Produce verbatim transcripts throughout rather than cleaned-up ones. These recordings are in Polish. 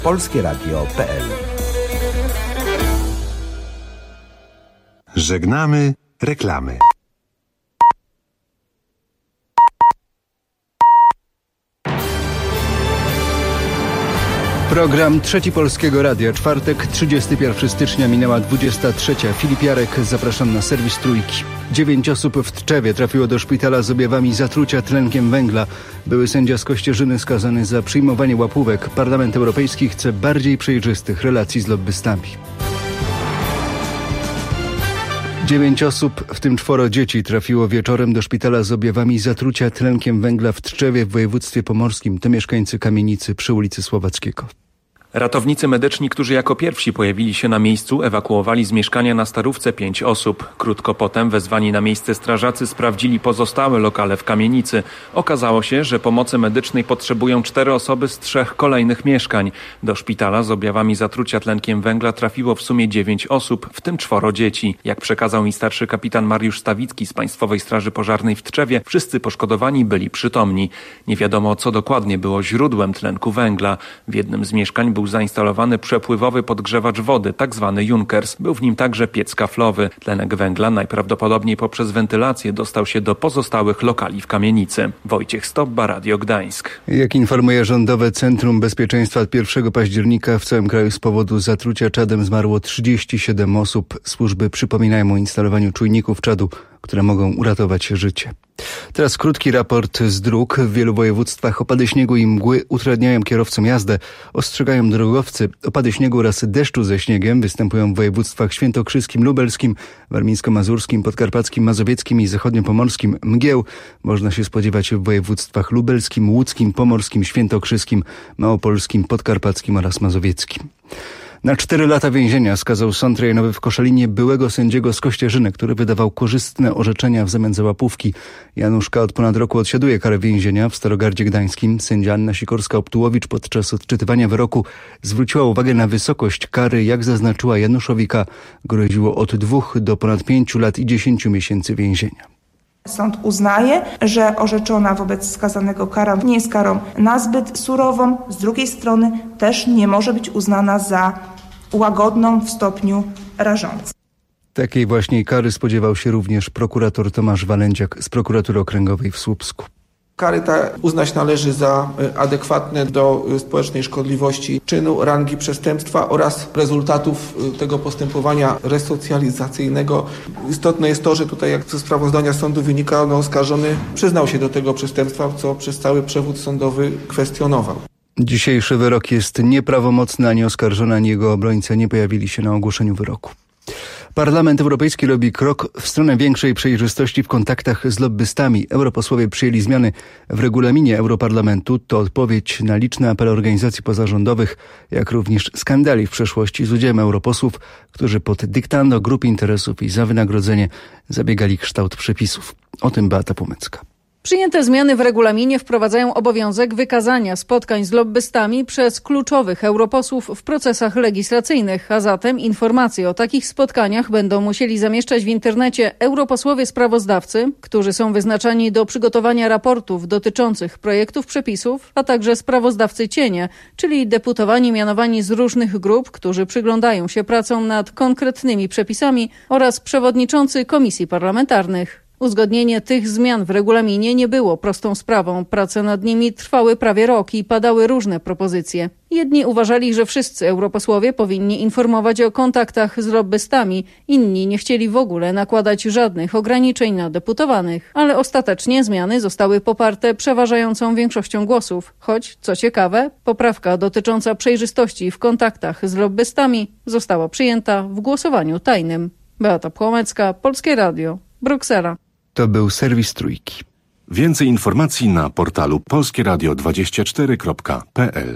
polskie radio kropka p l. Żegnamy reklamy. Program Trzeci Polskiego Radia. Czwartek, trzydziestego pierwszego stycznia, minęła dwudziesta trzecia. Filip Jarek, zapraszam na serwis Trójki. Dziewięć osób w Tczewie trafiło do szpitala z objawami zatrucia tlenkiem węgla. Były sędzia z Kościerzyny skazany za przyjmowanie łapówek. Parlament Europejski chce bardziej przejrzystych relacji z lobbystami. Dziewięć osób, w tym czworo dzieci, trafiło wieczorem do szpitala z objawami zatrucia tlenkiem węgla w Tczewie w województwie pomorskim. To mieszkańcy kamienicy przy ulicy Słowackiego. Ratownicy medyczni, którzy jako pierwsi pojawili się na miejscu, ewakuowali z mieszkania na Starówce pięć osób. Krótko potem wezwani na miejsce strażacy sprawdzili pozostałe lokale w kamienicy. Okazało się, że pomocy medycznej potrzebują cztery osoby z trzech kolejnych mieszkań. Do szpitala z objawami zatrucia tlenkiem węgla trafiło w sumie dziewięć osób, w tym czworo dzieci. Jak przekazał mi starszy kapitan Mariusz Stawicki z Państwowej Straży Pożarnej w Tczewie, wszyscy poszkodowani byli przytomni. Nie wiadomo, co dokładnie było źródłem tlenku węgla. W jednym z mieszkań był Był zainstalowany przepływowy podgrzewacz wody, tzw. Junkers. Był w nim także piec kaflowy. Tlenek węgla najprawdopodobniej poprzez wentylację dostał się do pozostałych lokali w kamienicy. Wojciech Stobba, Radio Gdańsk. Jak informuje Rządowe Centrum Bezpieczeństwa, od pierwszego października w całym kraju z powodu zatrucia czadem zmarło trzydzieści siedem osób. Służby przypominają o instalowaniu czujników czadu, które mogą uratować życie. Teraz krótki raport z dróg. W wielu województwach opady śniegu i mgły utrudniają kierowcom jazdę. Ostrzegają drogowcy. Opady śniegu oraz deszczu ze śniegiem występują w województwach świętokrzyskim, lubelskim, warmińsko-mazurskim, podkarpackim, mazowieckim i zachodniopomorskim. Mgieł można się spodziewać w województwach lubelskim, łódzkim, pomorskim, świętokrzyskim, małopolskim, podkarpackim oraz mazowieckim. Na cztery lata więzienia skazał sąd rejonowy w Koszalinie byłego sędziego z Kościerzyny, który wydawał korzystne orzeczenia w zamian za łapówki. Janusz K. od ponad roku odsiaduje karę więzienia w Starogardzie Gdańskim. Sędzia Anna Sikorska-Optułowicz podczas odczytywania wyroku zwróciła uwagę na wysokość kary. Jak zaznaczyła, Januszowi K. groziło od dwóch do ponad pięciu lat i dziesięciu miesięcy więzienia. Sąd uznaje, że orzeczona wobec skazanego kara nie jest karą nazbyt surową. Z drugiej strony też nie może być uznana za łagodną w stopniu rażącym. Takiej właśnie kary spodziewał się również prokurator Tomasz Walędziak z Prokuratury Okręgowej w Słupsku. Kary te uznać należy za adekwatne do społecznej szkodliwości czynu, rangi przestępstwa oraz rezultatów tego postępowania resocjalizacyjnego. Istotne jest to, że tutaj, jak ze sprawozdania sądu wynika, no, oskarżony przyznał się do tego przestępstwa, co przez cały przewód sądowy kwestionował. Dzisiejszy wyrok jest nieprawomocny, ani oskarżony, ani jego obrońca nie pojawili się na ogłoszeniu wyroku. Parlament Europejski robi krok w stronę większej przejrzystości w kontaktach z lobbystami. Europosłowie przyjęli zmiany w regulaminie Europarlamentu. To odpowiedź na liczne apele organizacji pozarządowych, jak również skandali w przeszłości z udziałem europosłów, którzy pod dyktando grup interesów i za wynagrodzenie zabiegali kształt przepisów. O tym Beata Płomecka. Przyjęte zmiany w regulaminie wprowadzają obowiązek wykazania spotkań z lobbystami przez kluczowych europosłów w procesach legislacyjnych, a zatem informacje o takich spotkaniach będą musieli zamieszczać w internecie europosłowie sprawozdawcy, którzy są wyznaczani do przygotowania raportów dotyczących projektów przepisów, a także sprawozdawcy cienie, czyli deputowani mianowani z różnych grup, którzy przyglądają się pracom nad konkretnymi przepisami, oraz przewodniczący komisji parlamentarnych. Uzgodnienie tych zmian w regulaminie nie było prostą sprawą. Prace nad nimi trwały prawie rok i padały różne propozycje. Jedni uważali, że wszyscy europosłowie powinni informować o kontaktach z lobbystami, inni nie chcieli w ogóle nakładać żadnych ograniczeń na deputowanych. Ale ostatecznie zmiany zostały poparte przeważającą większością głosów. Choć, co ciekawe, poprawka dotycząca przejrzystości w kontaktach z lobbystami została przyjęta w głosowaniu tajnym. Beata Płomecka, Polskie Radio, Bruksela. To był serwis Trójki. Więcej informacji na portalu polskie radio dwadzieścia cztery kropka p l.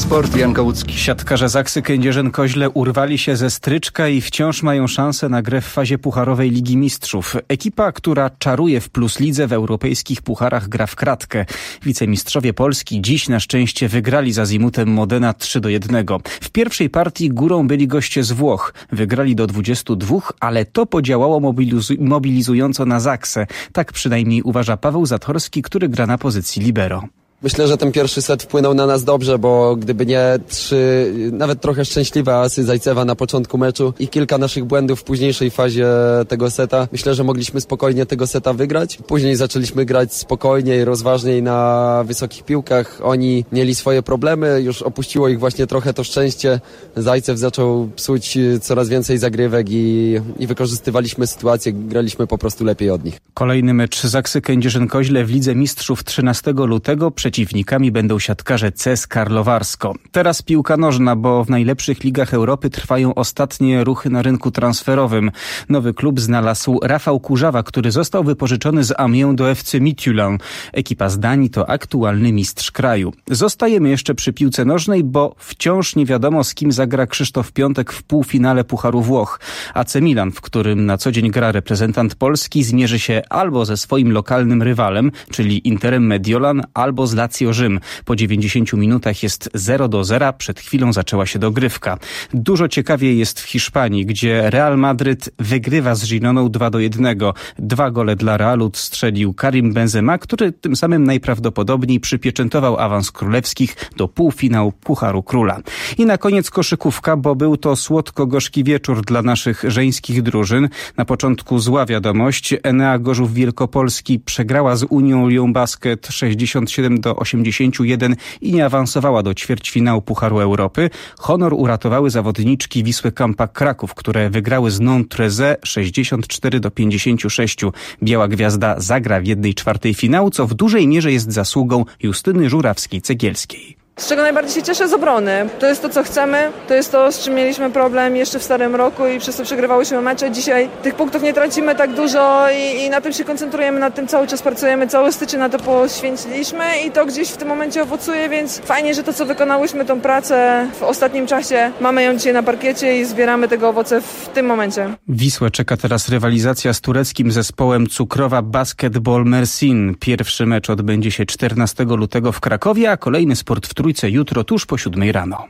Sport, Jan Kałucki. Siatkarze Zaksy Kędzierzyn-Koźle urwali się ze stryczka i wciąż mają szansę na grę w fazie pucharowej Ligi Mistrzów. Ekipa, która czaruje w Plus Lidze w europejskich pucharach, gra w kratkę. Wicemistrzowie Polski dziś na szczęście wygrali z Azimutem Modena trzy do jednego. W pierwszej partii górą byli goście z Włoch. Wygrali do dwudziestu dwóch, ale to podziałało mobilizu- mobilizująco na Zaksę. Tak przynajmniej uważa Paweł Zatorski, który gra na pozycji libero. Myślę, że ten pierwszy set wpłynął na nas dobrze, bo gdyby nie trzy, nawet trochę szczęśliwe asy Zajcewa na początku meczu i kilka naszych błędów w późniejszej fazie tego seta, myślę, że mogliśmy spokojnie tego seta wygrać. Później zaczęliśmy grać spokojniej, rozważniej na wysokich piłkach. Oni mieli swoje problemy, już opuściło ich właśnie trochę to szczęście. Zajcew zaczął psuć coraz więcej zagrywek i, i wykorzystywaliśmy sytuację, graliśmy po prostu lepiej od nich. Kolejny mecz Zaksy Kędzierzyn-Koźle w Lidze Mistrzów trzynastego lutego. Przeciwnikami będą siatkarze C S Karlowarsko. Teraz piłka nożna, bo w najlepszych ligach Europy trwają ostatnie ruchy na rynku transferowym. Nowy klub znalazł Rafał Kurzawa, który został wypożyczony z Amiens do F C Midtjylland. Ekipa z Danii to aktualny mistrz kraju. Zostajemy jeszcze przy piłce nożnej, bo wciąż nie wiadomo, z kim zagra Krzysztof Piątek w półfinale Pucharu Włoch. A C Milan, w którym na co dzień gra reprezentant Polski, zmierzy się albo ze swoim lokalnym rywalem, czyli Interem Mediolan, albo z Lazio Rzym. Po dziewięćdziesięciu minutach jest zero do zera. Przed chwilą zaczęła się dogrywka. Dużo ciekawiej jest w Hiszpanii, gdzie Real Madryt wygrywa z Gironą dwa do jednego. Dwa gole dla Realu strzelił Karim Benzema, który tym samym najprawdopodobniej przypieczętował awans królewskich do półfinału Pucharu Króla. I na koniec koszykówka, bo był to słodko-gorzki wieczór dla naszych żeńskich drużyn. Na początku zła wiadomość. Enea Gorzów Wielkopolski przegrała z Unią Lyon Basket sześćdziesiąt siedem do osiemdziesięciu jeden i nie awansowała do ćwierćfinału Pucharu Europy. Honor uratowały zawodniczki Wisły Kampa Kraków, które wygrały z Nantes sześćdziesiąt cztery do pięćdziesięciu sześciu. Biała Gwiazda zagra w jednej czwartej finału, co w dużej mierze jest zasługą Justyny Żurawskiej-Cegielskiej. Z czego najbardziej się cieszę? Z obrony. To jest to, co chcemy, to jest to, z czym mieliśmy problem jeszcze w starym roku i przez to przegrywałyśmy mecze. Dzisiaj tych punktów nie tracimy tak dużo i, i na tym się koncentrujemy, nad tym cały czas pracujemy, cały styczeń na to poświęciliśmy i to gdzieś w tym momencie owocuje, więc fajnie, że to, co wykonałyśmy, tą pracę w ostatnim czasie, mamy ją dzisiaj na parkiecie i zbieramy tego owoce w tym momencie. Wisłę czeka teraz rywalizacja z tureckim zespołem Cukrowa Basketball Mersin. Pierwszy mecz odbędzie się czternastego lutego w Krakowie, a kolejny Sport w Trójce jutro tuż po siódmej rano.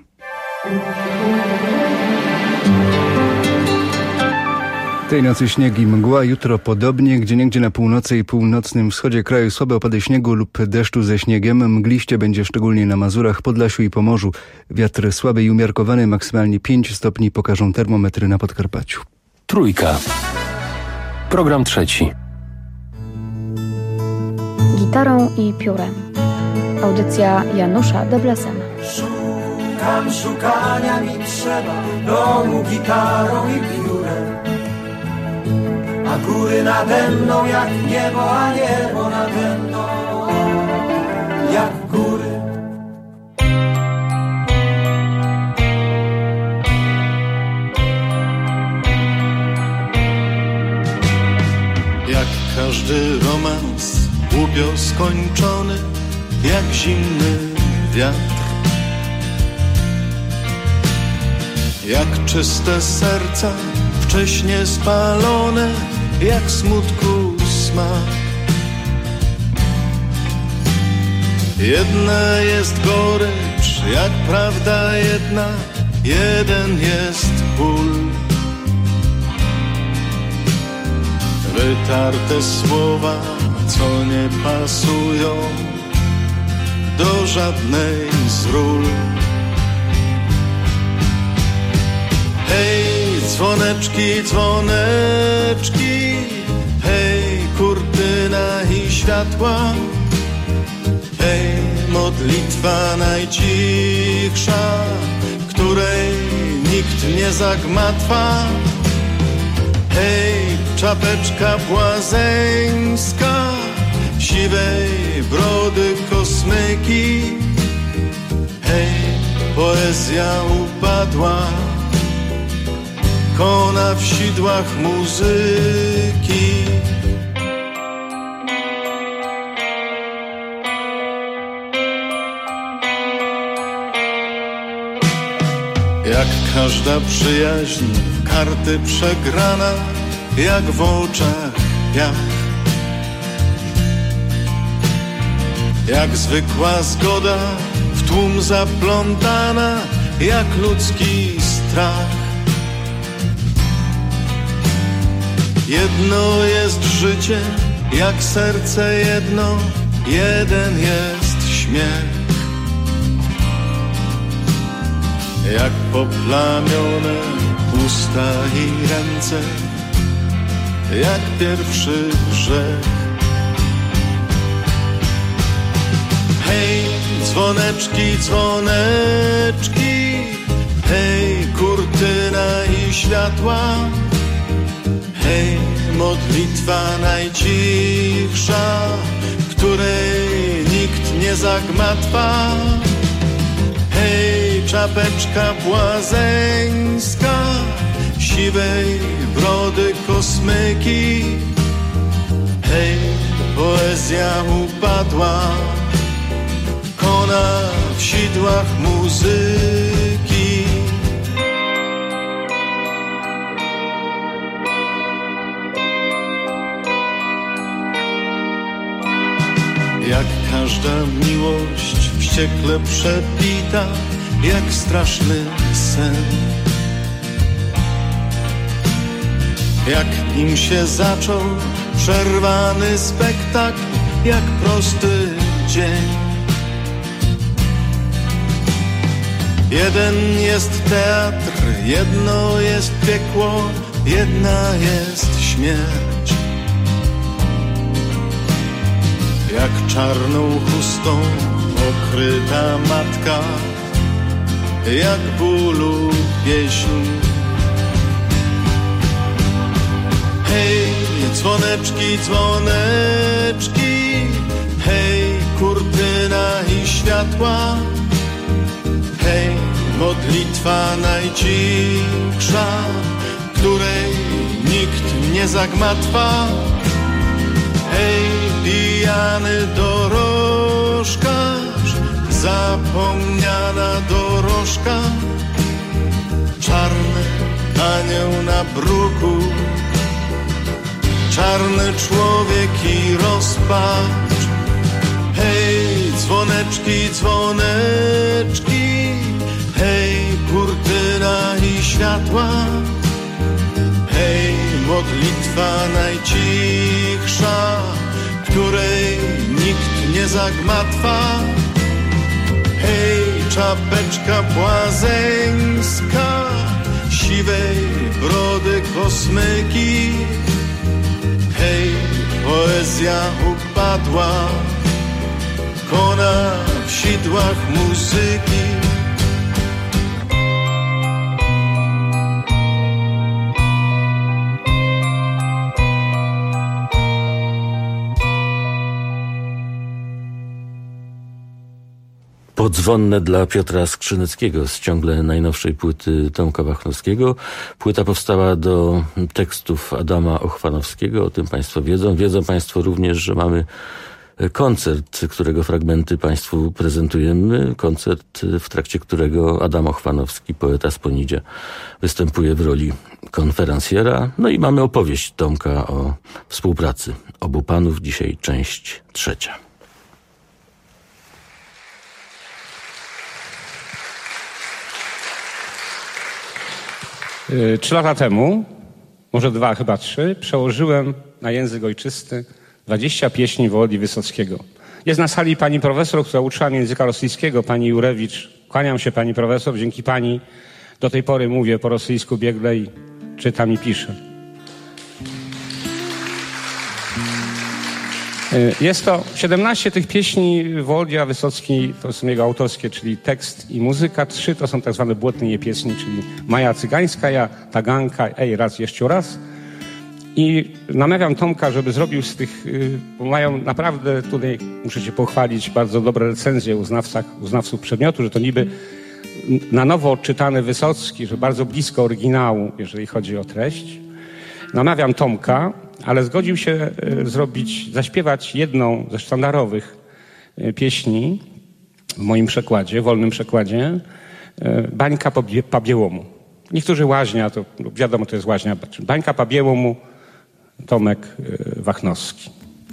Tej nocy śnieg i mgła, jutro podobnie, gdzieniegdzie na północy i północnym wschodzie kraju słabe opady śniegu lub deszczu ze śniegiem. Mgliście będzie szczególnie na Mazurach, Podlasiu i Pomorzu. Wiatr słaby i umiarkowany, maksymalnie pięć stopni pokażą termometry na Podkarpaciu. Trójka. Program trzeci. Gitarą i piórem. Audycja Janusza Deblesena. Szukam, szukania mi trzeba, domu gitarą i piórem. A góry nade mną jak niebo, a niebo nade mną jak góry. Jak każdy romans głupio skończony, jak zimny wiatr, jak czyste serca wcześnie spalone, jak smutku smak. Jedna jest gorycz, jak prawda jedna, jeden jest ból. Wytarte słowa, co nie pasują do żadnej z ról. Hej, dzwoneczki, dzwoneczki, hej, kurtyna i światła, hej, modlitwa najcichsza, której nikt nie zagmatwa. Hej, czapeczka błazeńska, siwej brody kosmyki, hej, poezja upadła, kona w sidłach muzyki. Jak każda przyjaźń, karty przegrana, jak w oczach piach. Jak zwykła zgoda, w tłum zaplątana, jak ludzki strach. Jedno jest życie, jak serce jedno, jeden jest śmiech. Jak poplamione usta i ręce, jak pierwszy grzech. Hej, dzwoneczki, dzwoneczki, hej, kurtyna i światła, hej, modlitwa najcichsza, której nikt nie zagmatwa. Hej, czapeczka błazeńska, siwej brody kosmyki, hej, poezja upadła, kona w sidłach muzyki. Jak każda miłość wściekle przebita, jak straszny sen. Jak nim się zaczął przerwany spektakl, jak prosty dzień. Jeden jest teatr, jedno jest piekło, jedna jest śmierć. Jak czarną chustą okryta matka, jak bólu pieśń. Hej, dzwoneczki, dzwoneczki, hej, kurtyna i światła, hej, modlitwa najcichsza, której nikt nie zagmatwa. Hej, pijany dorożkarz, zapomniana dorożka, czarny anioł na bruku, czarny człowiek i rozpacz. Hej, dzwoneczki, dzwoneczki, hej, kurtyna i światła, hej, modlitwa najcichsza, której nikt nie zagmatwa. Hej, czapeczka błazeńska, siwej brody kosmyki, hej, poezja upadła, kona w sidłach muzyki. Podzwonne dla Piotra Skrzyneckiego z ciągle najnowszej płyty Tomka Wachnowskiego. Płyta powstała do tekstów Adama Ochwanowskiego, o tym Państwo wiedzą. Wiedzą Państwo również, że mamy koncert, którego fragmenty Państwu prezentujemy. Koncert, w trakcie którego Adam Ochwanowski, poeta z Ponidzia, występuje w roli konferencjera. No i mamy opowieść Tomka o współpracy obu panów. Dzisiaj część trzecia. Trzy lata temu, może dwa, chyba trzy, przełożyłem na język ojczysty dwadzieścia pieśni Wołodzi Wysockiego. Jest na sali pani profesor, która uczyła mnie języka rosyjskiego, pani Jurewicz. Kłaniam się pani profesor, dzięki pani do tej pory mówię po rosyjsku biegle i czytam i piszę. Jest to siedemnaście tych pieśni Wołodzia Wysocki, to są jego autorskie, czyli tekst i muzyka. Trzy to są tak zwane błotnie pieśni, czyli Maja Cygańska, ja, Taganka, ej, raz, jeszcze raz. I namawiam Tomka, żeby zrobił z tych, bo mają naprawdę, tutaj muszę się pochwalić, bardzo dobre recenzje uznawcach, uznawców przedmiotu, że to niby na nowo odczytany Wysocki, że bardzo blisko oryginału, jeżeli chodzi o treść. Namawiam Tomka, ale zgodził się zrobić, zaśpiewać jedną ze sztandarowych pieśni w moim przekładzie, wolnym przekładzie, Bańka po Biełomu. Niektórzy Łaźnia, to wiadomo, to jest Łaźnia. Bańka po Biełomu, Tomek Wachnowski.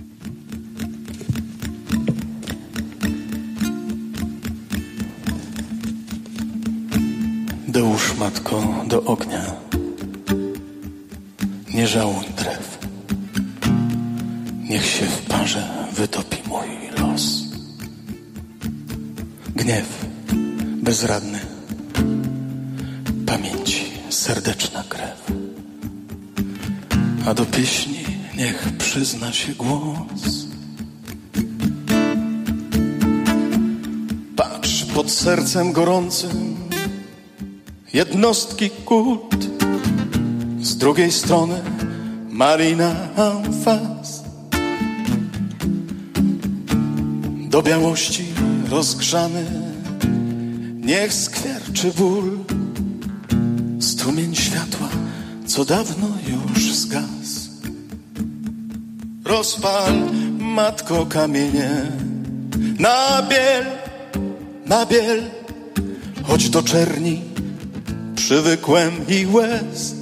Dołóż, matko, do ognia, nie żałuj drew, niech się w parze wytopi mój los. Gniew bezradny, pamięci serdeczna krew, a do pieśni niech przyzna się głos. Patrz pod sercem gorącym jednostki kult, z drugiej strony Marina Amfas. Do białości rozgrzany niech skwierczy ból, strumień światła, co dawno już zgasł. Rozpal, matko, kamienie na biel, na biel, choć do czerni przywykłem i łez.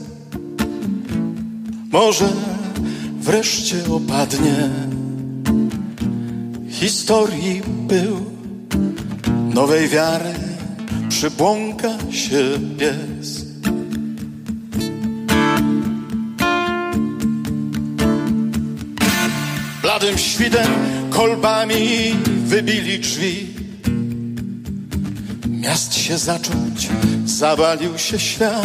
Może wreszcie opadnie historii pył, nowej wiary przybłąka się pies. Bladym świtem kolbami wybili drzwi. Miast się zacząć, zawalił się świat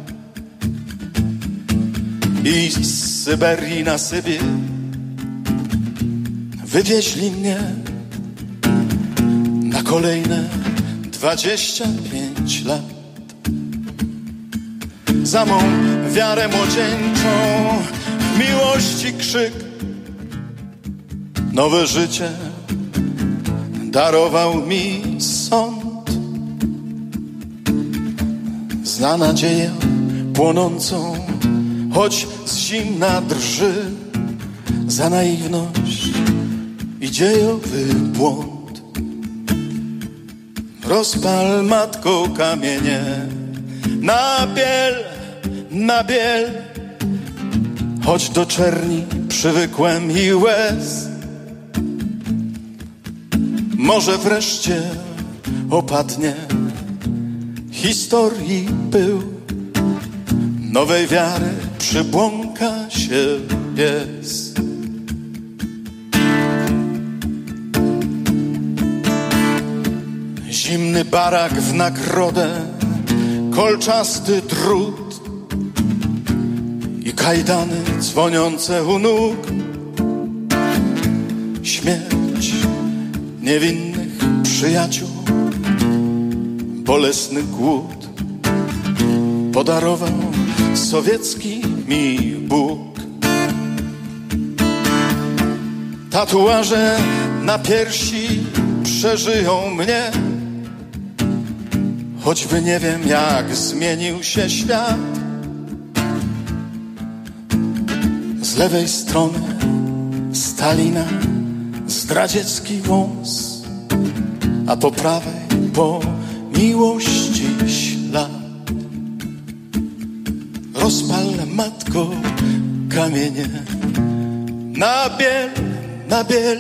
i z Syberii na Sybir wywieźli mnie na kolejne dwadzieścia pięć lat. Za mą wiarę młodzieńczą, w miłości krzyk, nowe życie darował mi sąd. Zna nadzieję płonącą, choć z zimna drży, za naiwność i dziejowy błąd. Rozpal, matko, kamienie na biel, na biel, choć do czerni przywykłem i łez. Może wreszcie opadnie historii pył, nowej wiary przybłąka się pies. Zimny barak w nagrodę, kolczasty drut i kajdany dzwoniące u nóg. Śmierć niewinnych przyjaciół, bolesny głód podarował sowiecki mi Bóg. Tatuaże na piersi przeżyją mnie, choćby nie wiem, jak zmienił się świat. Z lewej strony Stalina, zdradziecki wąs, a po prawej po miłości ślad. Rozpal, matko, kamienie na biel, na biel,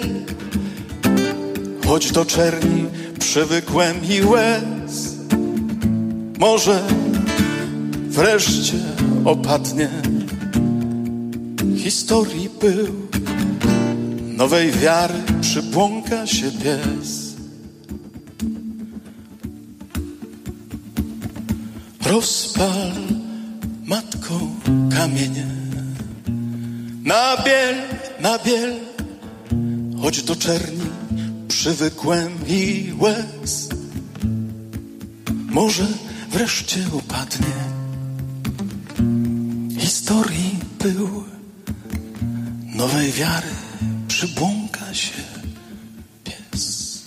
choć do czerni przywykłem i łez. Może wreszcie opadnie historii pył, nowej wiary przybłąka się pies. Rozpal, matko, kamienie na biel, na biel, choć do czerni przywykłem i łez. Może wreszcie upadnie historii pył, nowej wiary przybłąka się pies.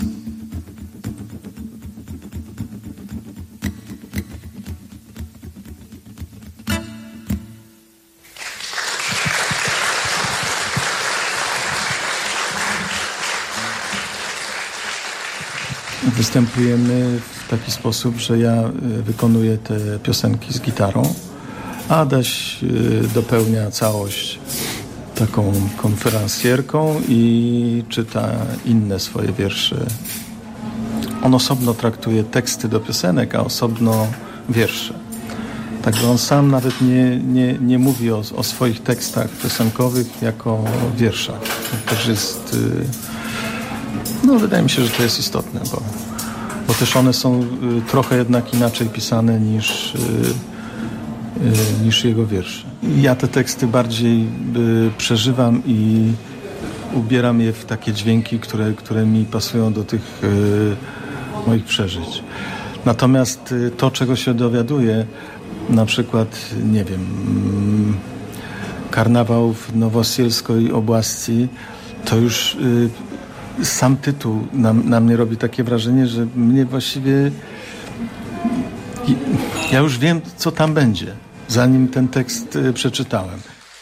Występujemy w w taki sposób, że ja wykonuję te piosenki z gitarą, a Adaś dopełnia całość taką konferencjerką i czyta inne swoje wiersze. On osobno traktuje teksty do piosenek, a osobno wiersze. Także on sam nawet nie, nie, nie mówi o, o swoich tekstach piosenkowych jako o wierszach. To też jest... No, wydaje mi się, że to jest istotne, bo, bo też one są trochę jednak inaczej pisane niż, niż jego wiersze. Ja te teksty bardziej przeżywam i ubieram je w takie dźwięki, które, które mi pasują do tych moich przeżyć. Natomiast to, czego się dowiaduję, na przykład, nie wiem, karnawał w Nowosielskiej Oblasti, to już y, sam tytuł na, na mnie robi takie wrażenie, że mnie właściwie... Ja już wiem, co tam będzie, zanim ten tekst y, przeczytałem.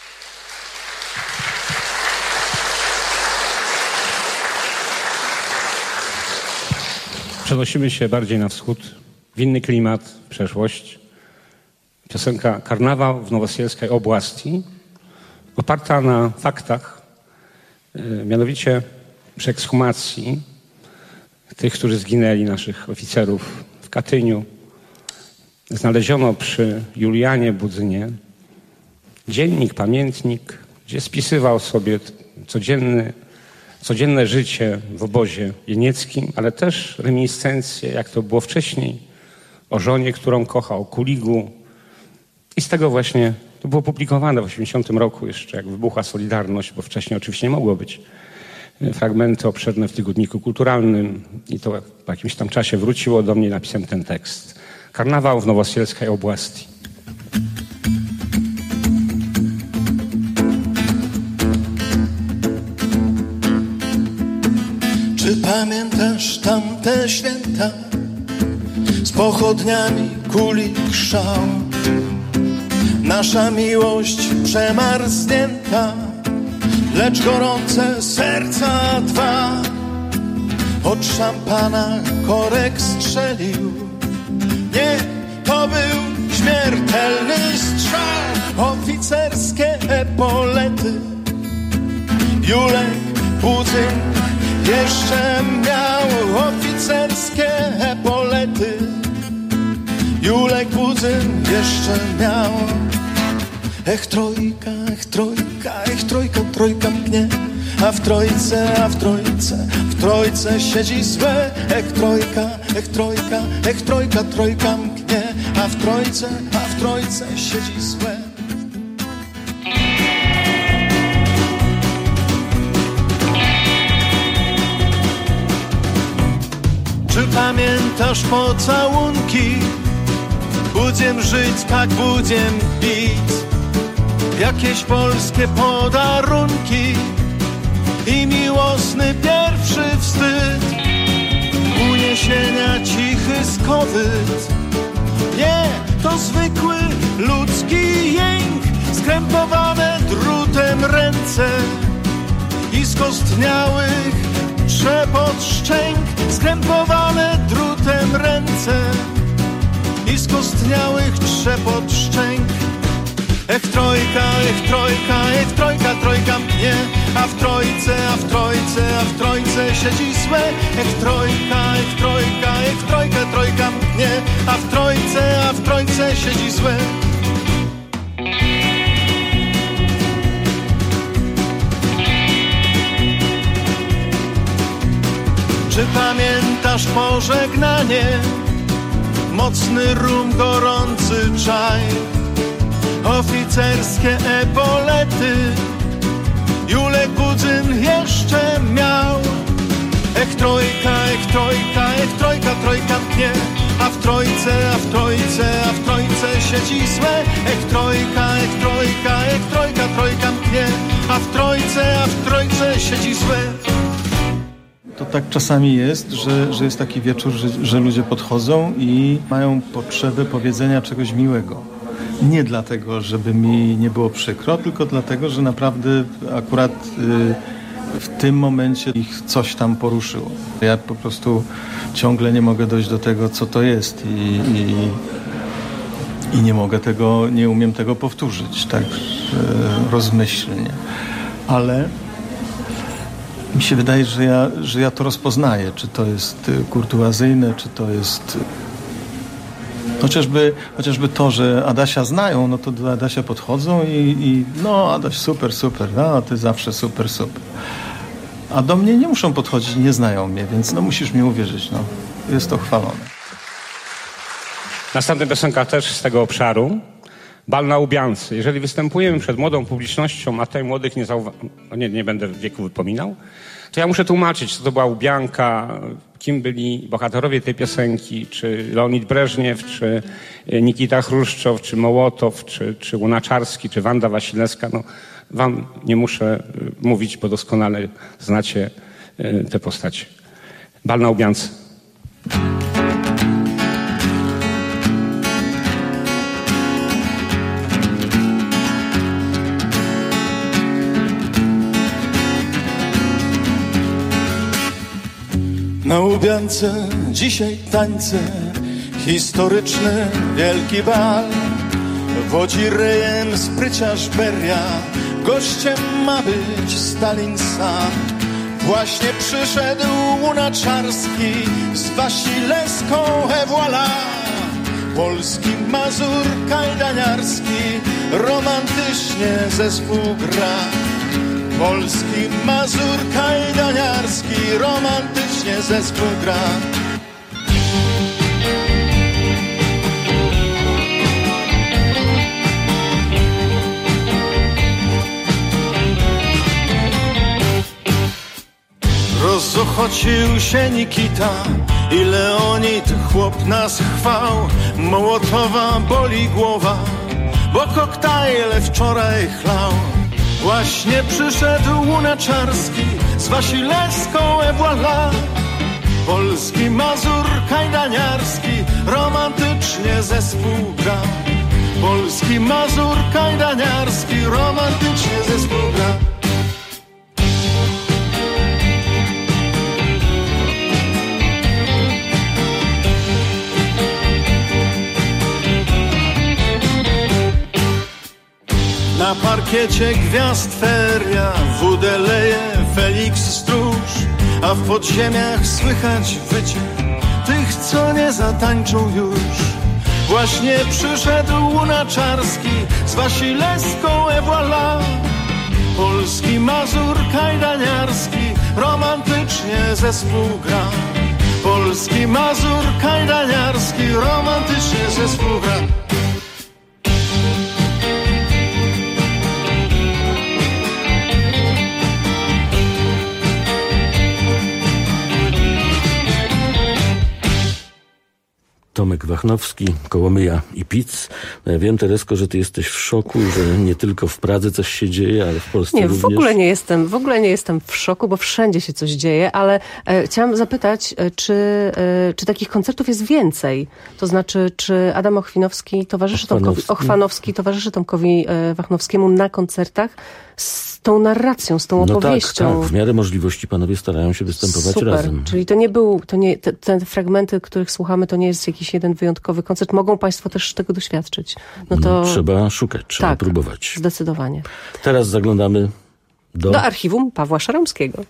Przenosimy się bardziej na wschód, w inny klimat, w przeszłość. Piosenka Karnawał w Nowosielskiej Oblasti, oparta na faktach, mianowicie przy ekshumacji tych, którzy zginęli, naszych oficerów w Katyniu, znaleziono przy Julianie Budzynie dziennik, pamiętnik, gdzie spisywał sobie codzienny, codzienne życie w obozie jenieckim, ale też reminiscencje, jak to było wcześniej, o żonie, którą kochał, o Kuligu. I z tego właśnie, to było publikowane w osiemdziesiątym roku jeszcze, jak wybuchła Solidarność, bo wcześniej oczywiście nie mogło być. Fragmenty obszerne w Tygodniku Kulturalnym i to po jakimś tam czasie wróciło do mnie, napisałem ten tekst. Karnawał w Nowosielskiej Oblasti. Czy pamiętasz tamte święta z pochodniami kuli krzał? Nasza miłość przemarznięta, lecz gorące serca dwa. Od szampana korek strzelił, nie, to był śmiertelny strzał. Oficerskie epolety Julek Budzyn jeszcze miał. Oficerskie epolety Julek Budzyn jeszcze miał. Ech trojka, ech trojka, ech trojka, trojka mknie, a w trójce, a w trójce, w trójce siedzi złe. Ech trojka, ech trojka, ech trojka, trojka mknie, a w trójce, a w trójce siedzi złe. Czy pamiętasz pocałunki? Budziem żyć, tak budziem pić. Jakieś polskie podarunki i miłosny pierwszy wstyd. Uniesienia cichy skowyt. Nie, to zwykły ludzki jęk. Skrępowane drutem ręce i skostniałych trzepot szczęk. Skrępowane drutem ręce i skostniałych trzepot szczęk. Ech trojka, ech trojka, ech trojka, trojka mknie, a w trójce, a w trójce, a w trójce siedzi złe. Ech trojka, ech trojka, ech trojka, trojka mknie, a w trójce, a w trójce siedzi złe. Czy pamiętasz pożegnanie? Mocny rum, gorący czaj, oficerskie epolety Julek Budzyn jeszcze miał. Ech trojka, ech trojka, ech trojka, trojka mknie, a w trójce, a w trójce, a w trójce siedzi złe. Ech trojka, ech trojka, ech trojka, trojka mknie, a w trójce, a w trójce siedzi złe. To tak czasami jest, że, że jest taki wieczór, że, że ludzie podchodzą i mają potrzebę powiedzenia czegoś miłego. Nie dlatego, żeby mi nie było przykro, tylko dlatego, że naprawdę akurat w tym momencie ich coś tam poruszyło. Ja po prostu ciągle nie mogę dojść do tego, co to jest i, i, i nie mogę tego, nie umiem tego powtórzyć tak rozmyślnie. Ale mi się wydaje, że ja, że ja to rozpoznaję, czy to jest kurtuazyjne, czy to jest... Chociażby, chociażby to, że Adasia znają, no to do Adasia podchodzą i, i no Adaś super, super, no ty zawsze super, super. A do mnie nie muszą podchodzić, nie znają mnie, więc no musisz mi uwierzyć, no jest to chwalone. Następna piosenka też z tego obszaru. Bal na Łubiance. Jeżeli występujemy przed młodą publicznością, a tutaj młodych nie zauwa... No nie, nie będę wieku wypominał, to ja muszę tłumaczyć, co to była Łubianka, kim byli bohaterowie tej piosenki, czy Leonid Breżniew, czy Nikita Chruszczow, czy Mołotow, czy, czy Łunaczarski, czy Wanda Wasilewska. No, wam nie muszę mówić, bo doskonale znacie te postacie. Bal na Łubiance. Na Łubiance dzisiaj tańce, historyczny wielki bal. Wodzi rejem spryciarz Beria, gościem ma być Stalin sam. Właśnie przyszedł Łunaczarski z Wasilewską, et voilà. Polski Mazur kajdaniarski romantycznie zespół gra. Polski Mazur kajdaniarski romantycznie zespół gra. Rozochocił się Nikita i Leonid, chłop nas chwał. Mołotowa boli głowa, bo koktajle wczoraj chlał. Właśnie przyszedł Łunaczarski z Wasilewską, et voilà. Polski Mazur kajdaniarski romantycznie zespół gra. Polski Mazur kajdaniarski romantycznie zespół gra. Na parkiecie gwiazd feria, wódę leje Felix Stróż, a w podziemiach słychać wycie tych, co nie zatańczą już. Właśnie przyszedł Łunaczarski z Wasilewską, et voilà. Polski Mazur kajdaniarski romantycznie zespół gra. Polski Mazur kajdaniarski romantycznie zespół gra. Tomek Wachnowski, Kołomyja i Pic. Ja wiem, Teresko, że ty jesteś w szoku, że nie tylko w Pradze coś się dzieje, ale w Polsce nie, również. Nie, w ogóle nie jestem, w ogóle nie jestem w szoku, bo wszędzie się coś dzieje, ale e, chciałam zapytać, e, czy, e, czy takich koncertów jest więcej? To znaczy, czy Adam Ochwinowski towarzyszy Tomkowi, Ochwanowski towarzyszy Tomkowi e, Wachnowskiemu na koncertach z tą narracją, z tą opowieścią? No tak, tak. W miarę możliwości panowie starają się występować Super. razem. Czyli to nie był, to nie, te, te fragmenty, których słuchamy, to nie jest jakiś jeden wyjątkowy koncert. Mogą państwo też tego doświadczyć. No to no, trzeba szukać, trzeba tak, próbować. Zdecydowanie. Teraz zaglądamy do... Do archiwum Pawła Szaromskiego.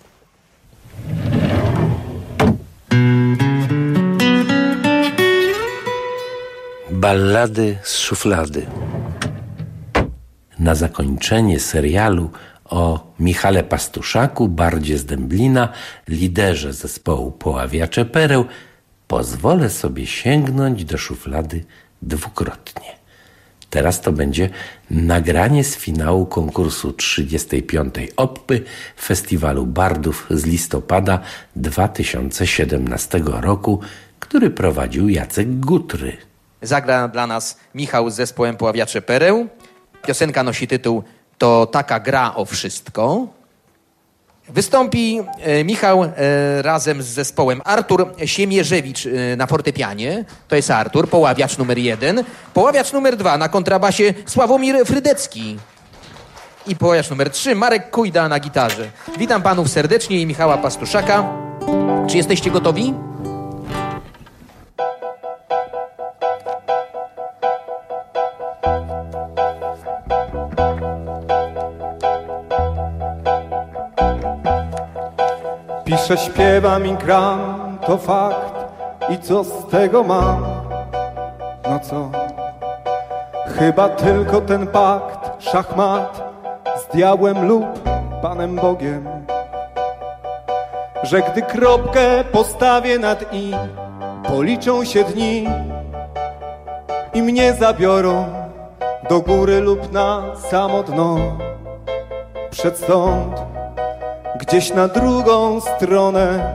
Ballady z szuflady. Na zakończenie serialu o Michale Pastuszaku, bardzie z Dęblina, liderze zespołu Poławiacze Pereł, pozwolę sobie sięgnąć do szuflady dwukrotnie. Teraz to będzie nagranie z finału konkursu trzydziestej piątej Oppy Festiwalu Bardów z listopada dwa tysiące siedemnastego roku, który prowadził Jacek Gutry. Zagra dla nas Michał z zespołem Poławiacze Pereł. Piosenka nosi tytuł To taka gra o wszystko. Wystąpi e, Michał e, razem z zespołem Artur Siemierzewicz e, na fortepianie. To jest Artur, poławiacz numer jeden. Poławiacz numer dwa na kontrabasie Sławomir Frydecki. i poławiacz numer trzy, Marek Kujda na gitarze. Witam panów serdecznie i Michała Pastuszaka. Czy jesteście gotowi? Piszę, śpiewam i gram, to fakt. I co z tego mam? No co? Chyba tylko ten pakt, szachmat z diabłem lub Panem Bogiem, że gdy kropkę postawię nad i, policzą się dni i mnie zabiorą do góry lub na samo dno, przed sąd, gdzieś na drugą stronę.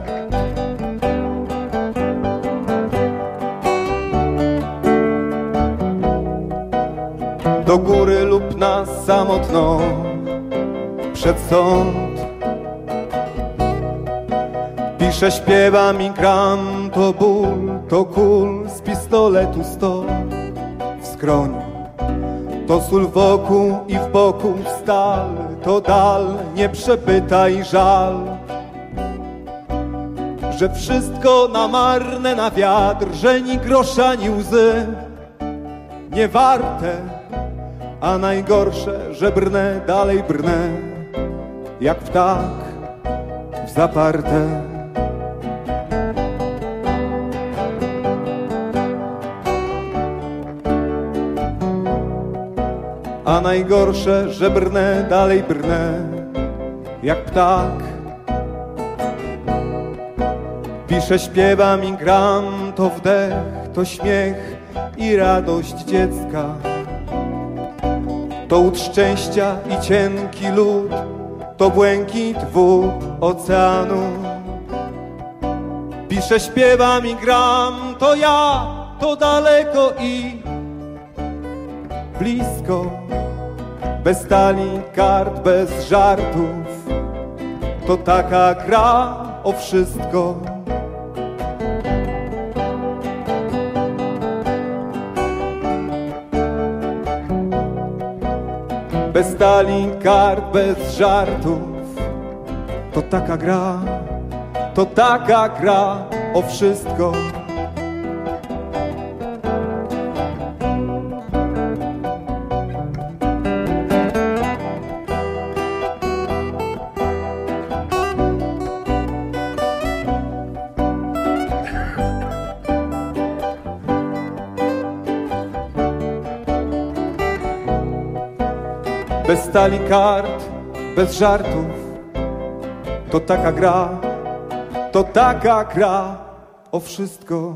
Do góry lub na samo dno, przed sąd. Piszę, śpiewam i gram, to ból, to kul z pistoletu sto w skroniu. To sól wokół i w boku stal, to dal, nie przepytaj żal, że wszystko na marne, na wiatr, że ni grosza, ni łzy nie warte. A najgorsze, że brnę, dalej brnę, jak ptak w zaparte. A najgorsze, że brnę, dalej brnę, jak ptak. Piszę, śpiewam i gram, to wdech, to śmiech i radość dziecka. To łód szczęścia i cienki lód, to błękit wód oceanu. Piszę, śpiewam i gram, to ja, to daleko i blisko. Bez talii kart, bez żartów, to taka gra o wszystko. Bez talii kart, bez żartów, to taka gra, to taka gra o wszystko. Bez talii kart, bez żartów, to taka gra, to taka gra o wszystko.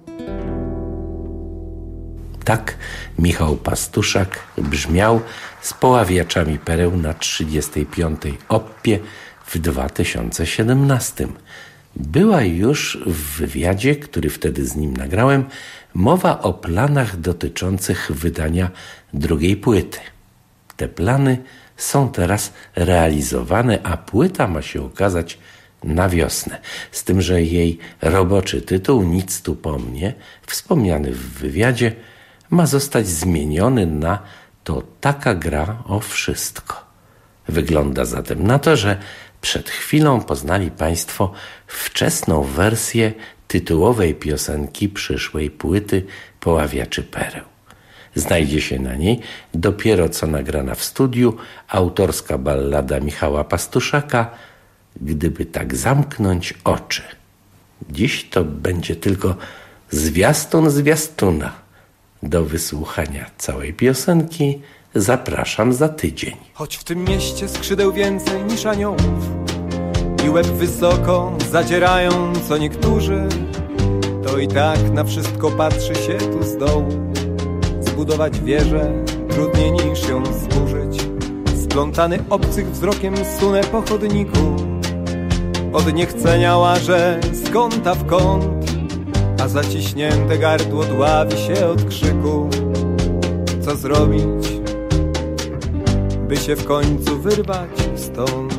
Tak Michał Pastuszak brzmiał z Poławiaczami Pereł na trzydziestej piątej Oppie w dwa tysiące siedemnastym. Była już w wywiadzie, który wtedy z nim nagrałem, mowa o planach dotyczących wydania drugiej płyty. Te plany są teraz realizowane, a płyta ma się ukazać na wiosnę. Z tym, że jej roboczy tytuł Nic tu po mnie, wspomniany w wywiadzie, ma zostać zmieniony na To taka gra o wszystko. Wygląda zatem na to, że przed chwilą poznali Państwo wczesną wersję tytułowej piosenki przyszłej płyty Poławiaczy Pereł. Znajdzie się na niej dopiero co nagrana w studiu autorska ballada Michała Pastuszaka Gdyby tak zamknąć oczy. Dziś to będzie tylko zwiastun zwiastuna. Do wysłuchania całej piosenki zapraszam za tydzień. Choć w tym mieście skrzydeł więcej niż aniołów i łeb wysoko zadzierają co niektórzy, to i tak na wszystko patrzy się tu z dołu. Zbudować wieżę trudniej niż ją zburzyć. Splątany obcych wzrokiem sunę po chodniku, od niechcenia łażę z kąta w kąt, a zaciśnięte gardło dławi się od krzyku. Co zrobić, by się w końcu wyrwać stąd?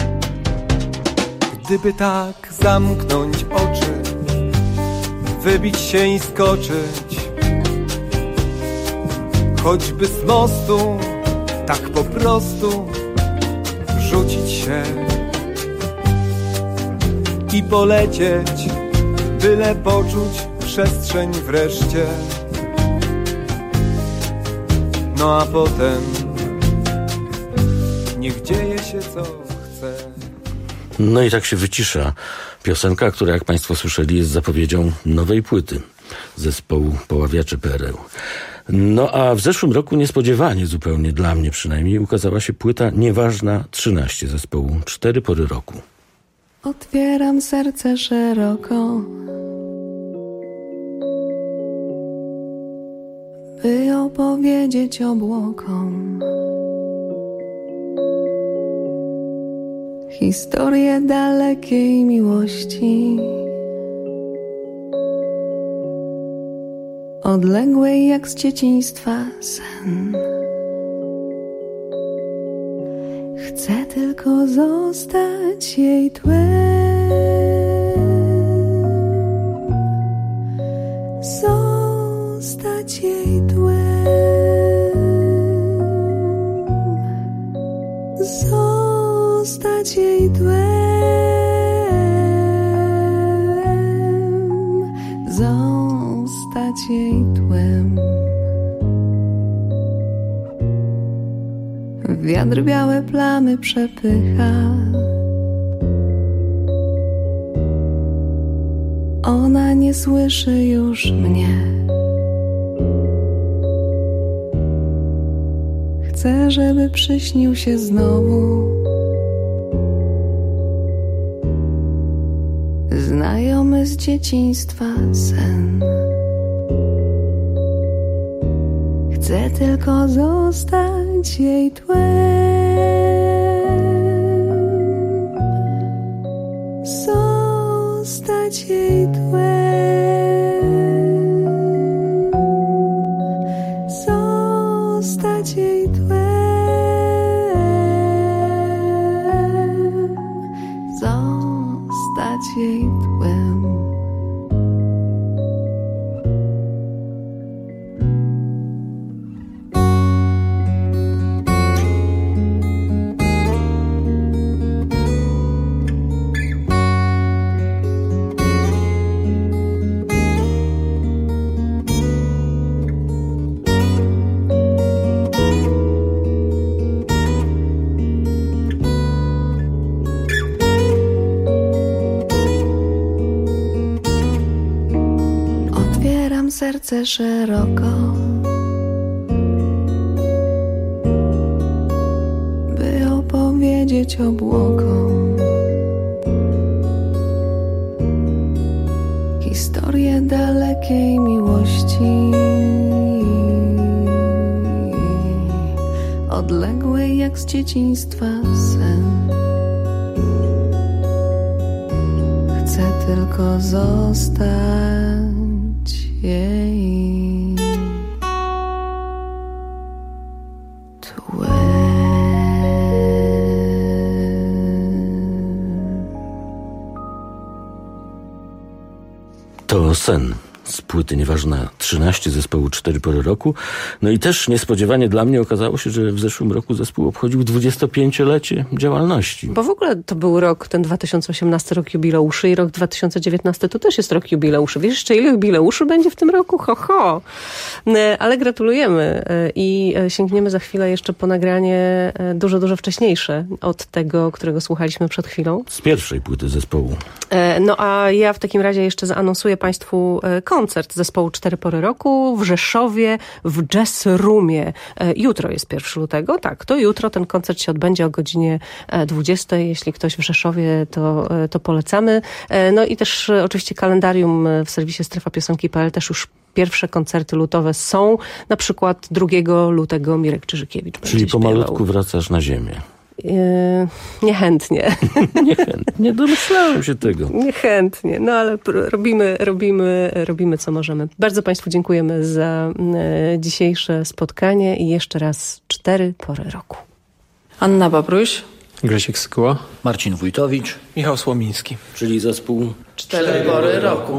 Gdyby tak zamknąć oczy, wybić się i skoczyć, choćby z mostu, tak po prostu, rzucić się i polecieć, byle poczuć przestrzeń wreszcie. No a potem niech dzieje się co chce. No i tak się wycisza piosenka, która, jak Państwo słyszeli, jest zapowiedzią nowej płyty zespołu Poławiacze Pereł. No a w zeszłym roku niespodziewanie, zupełnie dla mnie przynajmniej, ukazała się płyta Nieważna trzynaście zespołu Cztery Pory Roku. Otwieram serce szeroko, by opowiedzieć obłokom historię dalekiej miłości, odległej jak z dzieciństwa sen. Chcę tylko zostać jej tłem, zostać jej tłem, zostać jej tłem, zostać jej tłem. Wiatr białe plamy przepycha, ona nie słyszy już mnie. Chcę, żeby przyśnił się znowu znajomy z dzieciństwa sen. Chcę tylko zostać jej tłem, zostać jej tłem, zostać jej tłem, zostać jej tłem. Serce szeroko, by opowiedzieć obłokom historię dalekiej miłości, odległej jak z dzieciństwa sen. Chcę tylko zostać jej tłem. To sen z płyty Nieważna trzynaście zespołu Cztery Pory Roku. No i też niespodziewanie dla mnie okazało się, że w zeszłym roku zespół obchodził dwudziestopięciolecie działalności. Bo w ogóle to był rok, ten dwa tysiące osiemnasty, rok jubileuszy, i rok dwa tysiące dziewiętnasty to też jest rok jubileuszy. Wiesz jeszcze, ile jubileuszy będzie w tym roku? Ho, ho! Ale gratulujemy i sięgniemy za chwilę jeszcze po nagranie dużo, dużo wcześniejsze od tego, którego słuchaliśmy przed chwilą. Z pierwszej płyty zespołu. No a ja w takim razie jeszcze zaanonsuję Państwu koncert zespołu Cztery Pory Roku w Rzeszowie w Jazz Roomie. Jutro jest pierwszego lutego. Tak, to jutro ten koncert się odbędzie o godzinie dwudziestej. Jeśli ktoś w Rzeszowie, to, to polecamy. No i też oczywiście kalendarium w serwisie strefa piosenki kropka p l też już pierwsze koncerty lutowe są. Na przykład drugiego lutego Mirek Czyżykiewicz będzie Czyli śpiewał. pomalutku wracasz na ziemię. Yy, niechętnie. Niechętnie, domyślałem się tego. Niechętnie, no ale robimy, robimy, robimy co możemy. Bardzo Państwu dziękujemy za y, dzisiejsze spotkanie i jeszcze raz Cztery Pory Roku. Anna Babruś, Grzesiek Sykuła, Marcin Wójtowicz, Michał Słomiński. Czyli zespół Cztery, Cztery Pory Roku.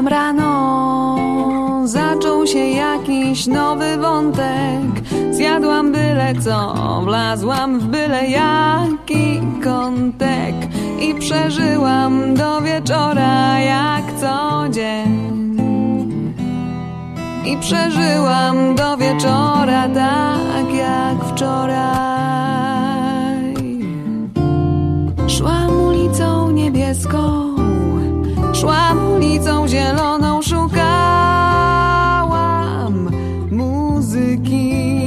Wstałam rano, zaczął się jakiś nowy wątek. Zjadłam byle co, wlazłam w byle jaki kątek i przeżyłam do wieczora jak co dzień. I przeżyłam do wieczora tak jak wczoraj. Szłam ulicą niebieską, szłam ulicą zieloną, szukałam muzyki.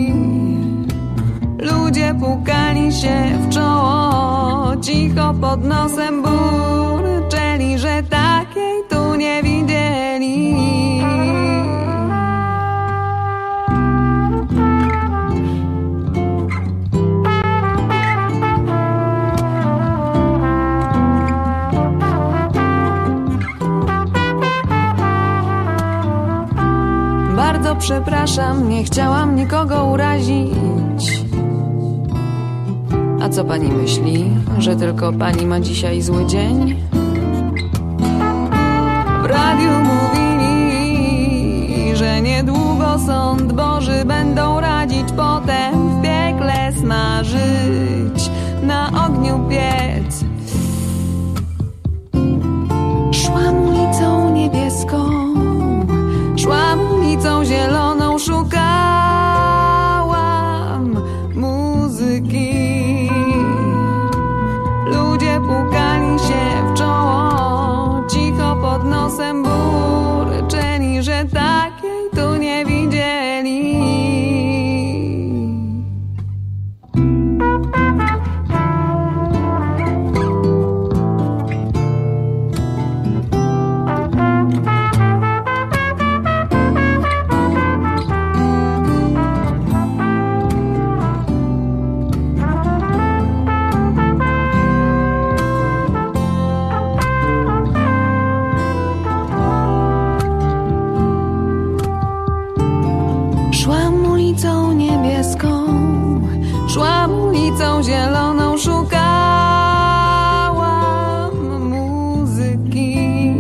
Ludzie pukali się w czoło, cicho pod nosem burczeli, że takiej tu nie widzieli. Bardzo przepraszam, nie chciałam nikogo urazić. A co pani myśli, że tylko pani ma dzisiaj zły dzień? W radiu mówili, że niedługo sąd Boży będą radzić, potem w piekle smażyć, na ogniu piec. Szłam ulicą niebieską, szłam ulicą zieloną, szukałam muzyki. Ludzie pukali się w czoło, cicho pod nosem burczeli, że takiej tu nie widzieli. Szłam ulicą zieloną, szukałam muzyki.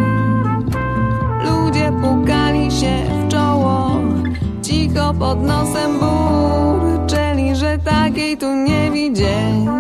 Ludzie pukali się w czoło, cicho pod nosem burczeli, że takiej tu nie widzieli.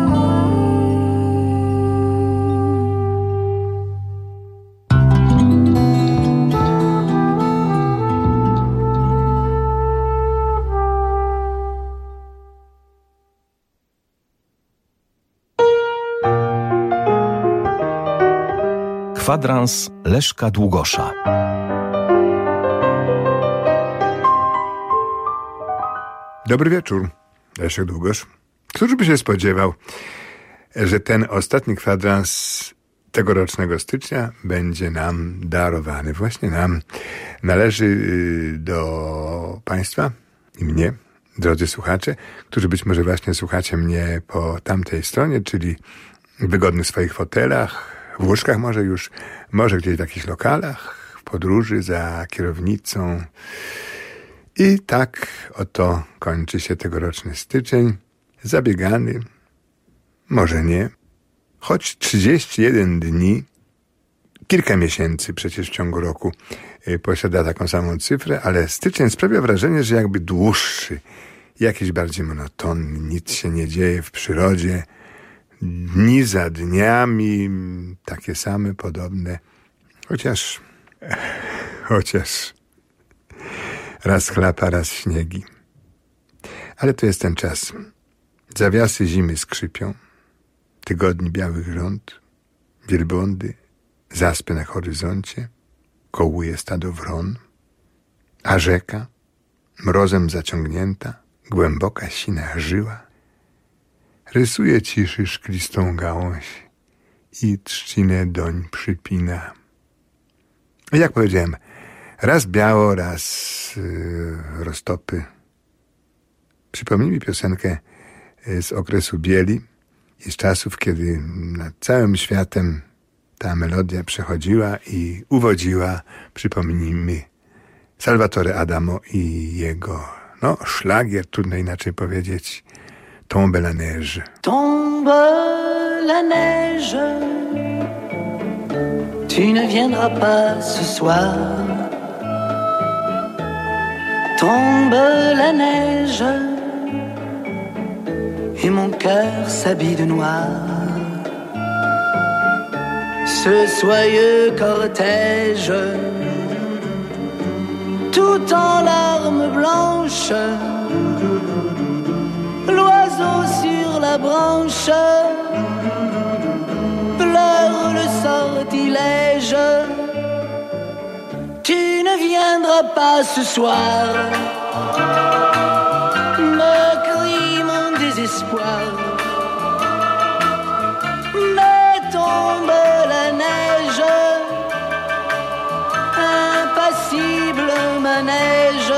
Kwadrans Leszka Długosza. Dobry wieczór, Leszek Długosz. Któż by się spodziewał, że ten ostatni kwadrans tegorocznego stycznia będzie nam darowany. Właśnie nam należy do Państwa i mnie, drodzy słuchacze, którzy być może właśnie słuchacie mnie po tamtej stronie, czyli w wygodnych swoich fotelach, w łóżkach może już, może gdzieś w jakichś lokalach, w podróży za kierownicą. I tak oto kończy się tegoroczny styczeń, zabiegany, może nie, choć trzydzieści jeden dni, kilka miesięcy przecież w ciągu roku posiada taką samą cyfrę, ale styczeń sprawia wrażenie, że jakby dłuższy, jakiś bardziej monotonny, nic się nie dzieje w przyrodzie, dni za dniami, takie same, podobne, chociaż, chociaż raz chlapa, raz śniegi. Ale to jest ten czas. Zawiasy zimy skrzypią, tygodni białych rząd, wielbłądy, zaspy na horyzoncie, kołuje stado wron, a rzeka, mrozem zaciągnięta, głęboka sina żyła, rysuje ciszy szklistą gałąź i trzcinę doń przypina. Jak powiedziałem, raz biało, raz yy, roztopy. Przypomnij mi piosenkę z okresu bieli i z czasów, kiedy nad całym światem ta melodia przechodziła i uwodziła, przypomnijmy, Salvatore Adamo i jego, no, szlagier, trudno inaczej powiedzieć, Tombe la neige. Tombe la neige Tu ne viendras pas ce soir. Tombe la neige et mon cœur s'habille de noir. Ce soyeux cortège, tout en larmes blanches, l'oiseau sur la branche pleure le sortilège. Tu ne viendras pas ce soir, me crie mon désespoir. Mais tombe la neige, impassible manège.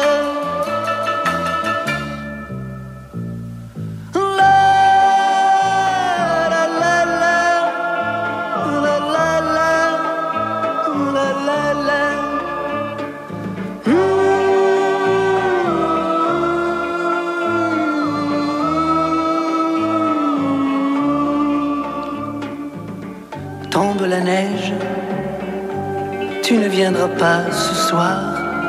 Tombe la neige, tu ne viendras pas ce soir.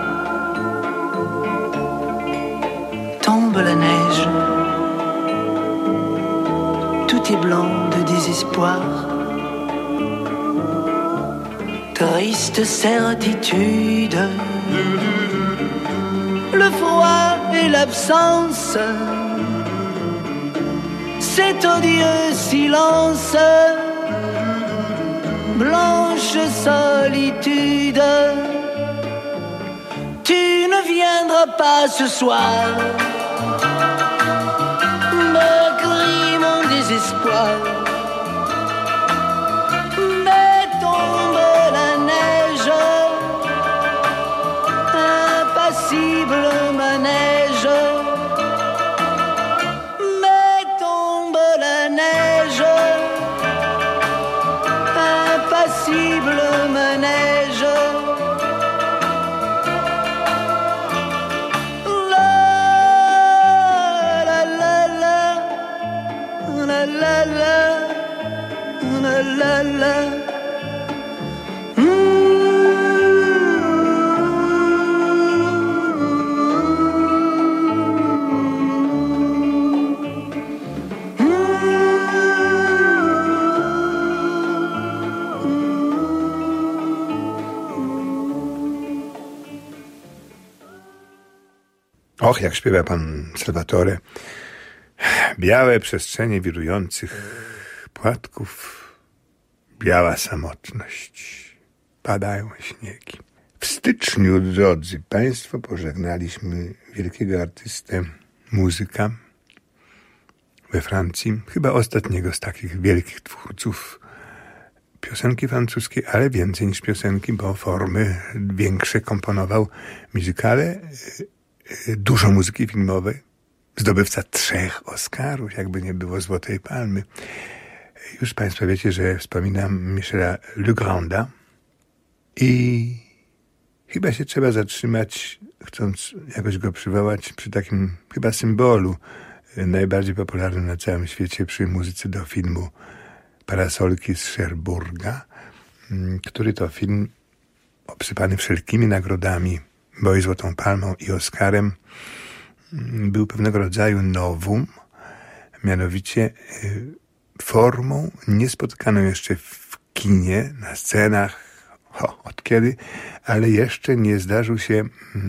Tombe la neige, tout est blanc de désespoir. Triste certitude, le froid et l'absence, cet odieux silence. Blanche solitude, tu ne viendras pas ce soir, me crie mon désespoir. Mais tombe la neige, impassible manège. Mais tombe la neige, impassible manège. La la la la la la la la la. Och, jak śpiewa pan Salvatore. Białe przestrzenie wirujących płatków, biała samotność, padają śniegi. W styczniu, drodzy państwo, pożegnaliśmy wielkiego artystę, muzyka we Francji, chyba ostatniego z takich wielkich twórców piosenki francuskiej, ale więcej niż piosenki, bo formy większe komponował, muzykale, dużo muzyki filmowej, zdobywca trzech Oscarów, jakby nie było Złotej Palmy. Już państwo wiecie, że wspominam Michela Legranda i chyba się trzeba zatrzymać, chcąc jakoś go przywołać, przy takim chyba symbolu najbardziej popularnym na całym świecie przy muzyce do filmu Parasolki z Cherbourga, który to film obsypany wszelkimi nagrodami, bo i Złotą Palmą i Oscarem, był pewnego rodzaju nowum, mianowicie formą niespotykaną jeszcze w kinie, na scenach, ho, od kiedy, ale jeszcze nie zdarzył się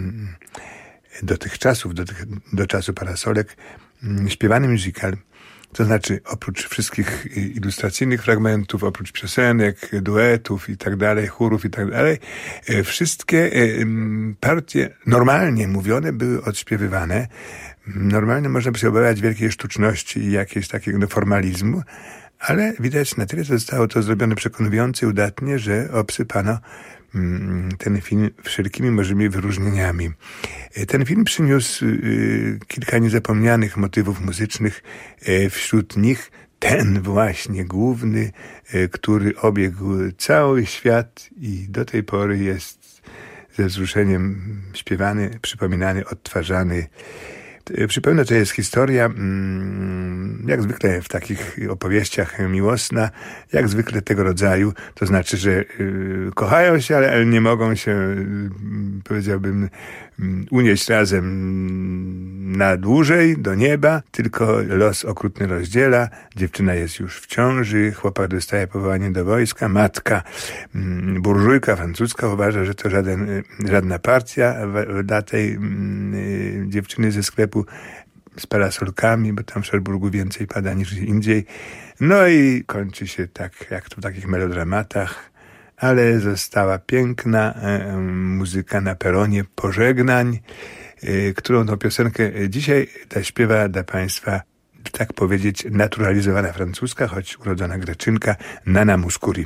do tych czasów, do, tych, do czasu Parasolek, śpiewany musical. To znaczy, oprócz wszystkich ilustracyjnych fragmentów, oprócz piosenek, duetów i tak dalej, chórów i tak dalej, wszystkie partie normalnie mówione były odśpiewywane. Normalnie można by się obawiać wielkiej sztuczności i jakiegoś takiego formalizmu, ale widać na tyle zostało to zrobione przekonująco i udatnie, że obsypano ten film wszelkimi możliwymi wyróżnieniami. Ten film przyniósł kilka niezapomnianych motywów muzycznych, wśród nich ten właśnie główny, który obiegł cały świat i do tej pory jest ze wzruszeniem śpiewany, przypominany, odtwarzany. Przypomnę, to jest historia, jak zwykle w takich opowieściach miłosna, jak zwykle tego rodzaju, to znaczy, że kochają się, ale nie mogą się, powiedziałbym, unieść razem na dłużej, do nieba, tylko los okrutny rozdziela, dziewczyna jest już w ciąży, chłopak dostaje powołanie do wojska, matka, burżujka francuska uważa, że to żaden, żadna partia dla tej dziewczyny ze sklepu z parasolkami, bo tam w Szerburgu więcej pada niż indziej. No i kończy się tak, jak to w takich melodramatach, ale została piękna e, muzyka na peronie pożegnań, e, którą tą piosenkę dzisiaj ta śpiewa dla Państwa, tak powiedzieć, naturalizowana francuska, choć urodzona Greczynka, Nana Mouskouri.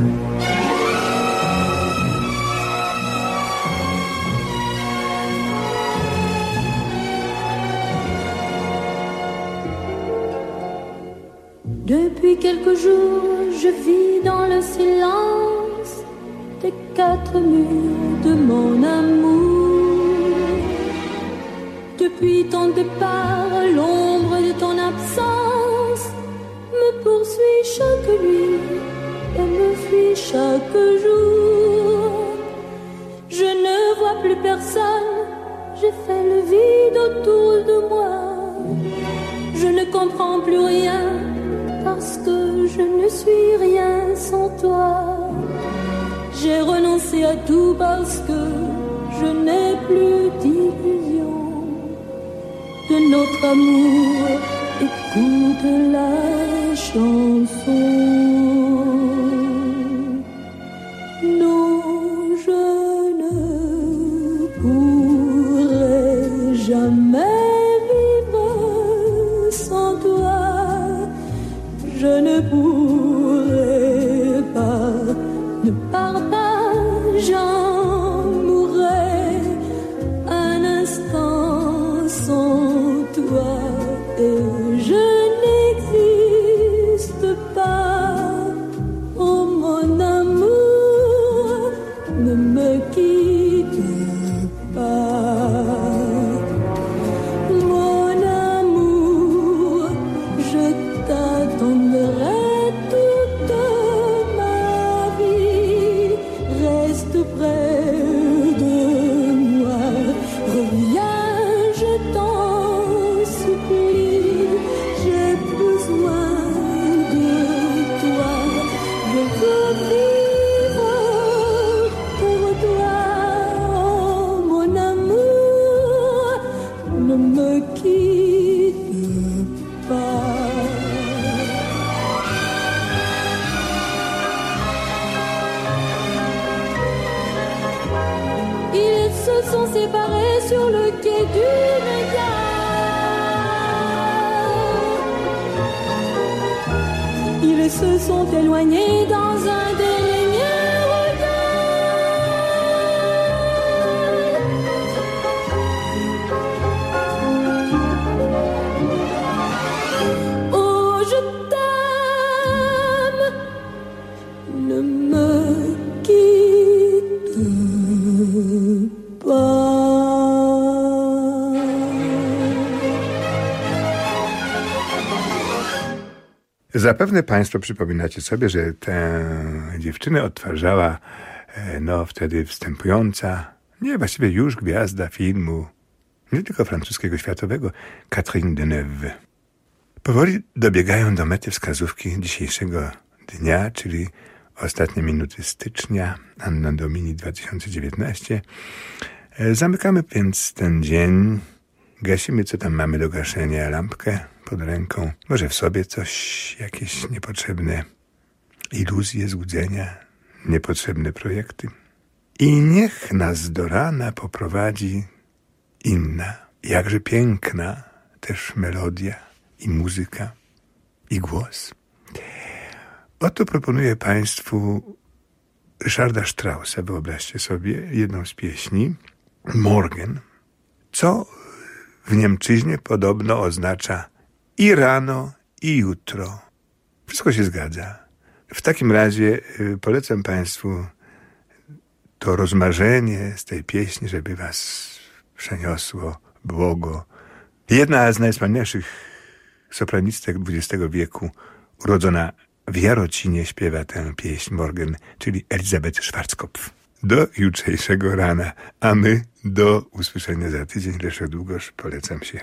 Depuis quelques jours, je vis dans le silence des quatre murs de mon amour. Depuis ton départ, l'ombre de ton absence me poursuit chaque nuit et me fuit chaque jour. Je ne vois plus personne, j'ai fait le vide autour de moi. Je ne comprends plus rien, parce que je ne suis rien sans toi. J'ai renoncé à tout parce que je n'ai plus d'illusion de notre amour. Écoute la chanson. Non, je ne pourrai jamais vivre sans toi. Je ne pourrai pas ne partager, j'en mourrai un instant sans toi. Et je n'existe pas, oh mon amour, ne me quitte pas. Mon amour, je t'attendrai toute ma vie. Reste près de moi, reviens, je t'en supplie. J'ai besoin de toi, je veux vivre pour toi. Oh, mon amour, ne me quitte pas. Ils se sont séparés sur le quai d'une gare. Ils se sont éloignés dans un dernier regard. Oh, je t'aime, ne me quitte pas. Zapewne Państwo przypominacie sobie, że tę dziewczynę odtwarzała e, no wtedy wstępująca, nie właściwie już gwiazda filmu, nie tylko francuskiego, światowego, Catherine Deneuve. Powoli dobiegają do mety wskazówki dzisiejszego dnia, czyli ostatnie minuty stycznia, Anno Domini dwa tysiące dziewiętnaście. E, zamykamy więc ten dzień, gasimy co tam mamy do gaszenia, lampkę pod ręką, może w sobie coś, jakieś niepotrzebne iluzje, złudzenia, niepotrzebne projekty. I niech nas do rana poprowadzi inna, jakże piękna też melodia i muzyka i głos. Oto proponuję Państwu Ryszarda Straussa, wyobraźcie sobie, jedną z pieśni, Morgen, co w Niemczyźnie podobno oznacza i rano, i jutro. Wszystko się zgadza. W takim razie y, polecam Państwu to rozmarzenie z tej pieśni, żeby Was przeniosło błogo Jedna z najwspanialszych sopranistek dwudziestego wieku, urodzona w Jarocinie, śpiewa tę pieśń Morgen, czyli Elizabeth Schwarzkopf. Do jutrzejszego rana, a my do usłyszenia za tydzień. Leszek Długosz, polecam się.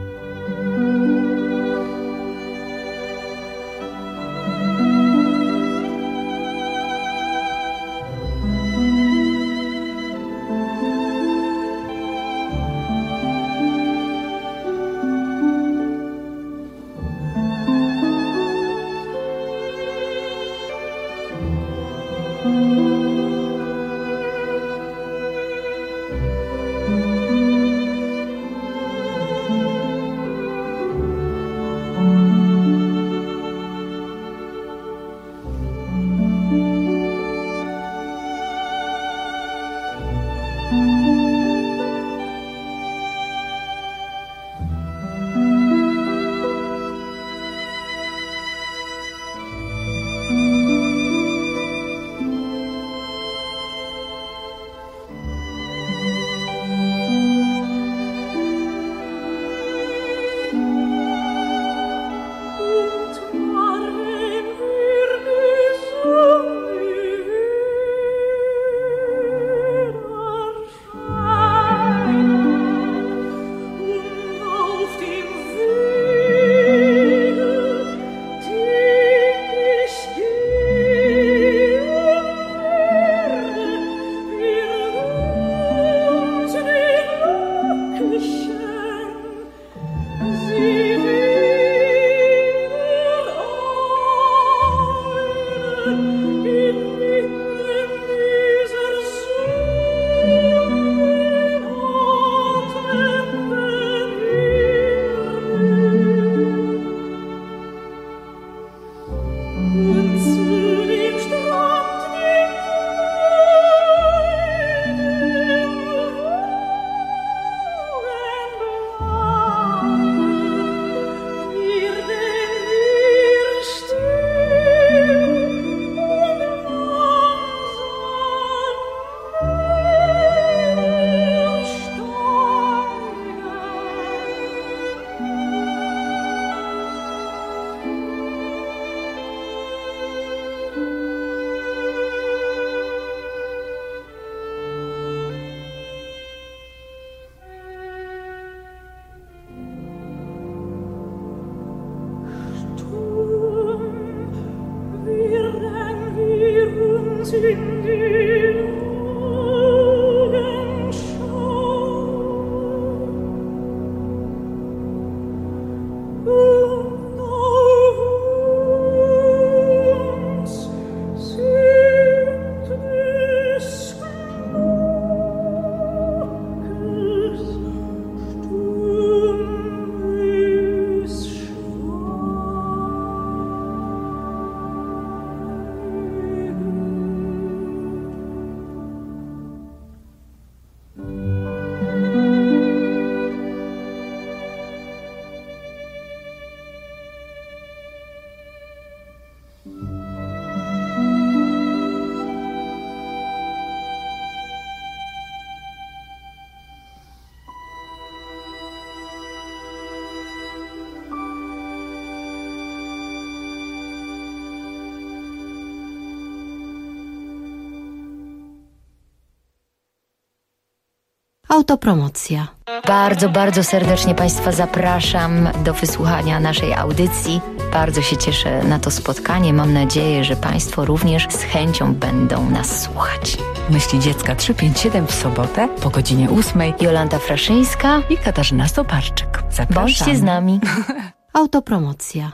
Autopromocja. Bardzo, bardzo serdecznie Państwa zapraszam do wysłuchania naszej audycji. Bardzo się cieszę na to spotkanie. Mam nadzieję, że Państwo również z chęcią będą nas słuchać. Myśli dziecka trzy pięć siedem w sobotę po godzinie ósmej. Jolanta Fraszyńska i Katarzyna Soparczyk. Zapraszam. Bądźcie z nami. Autopromocja.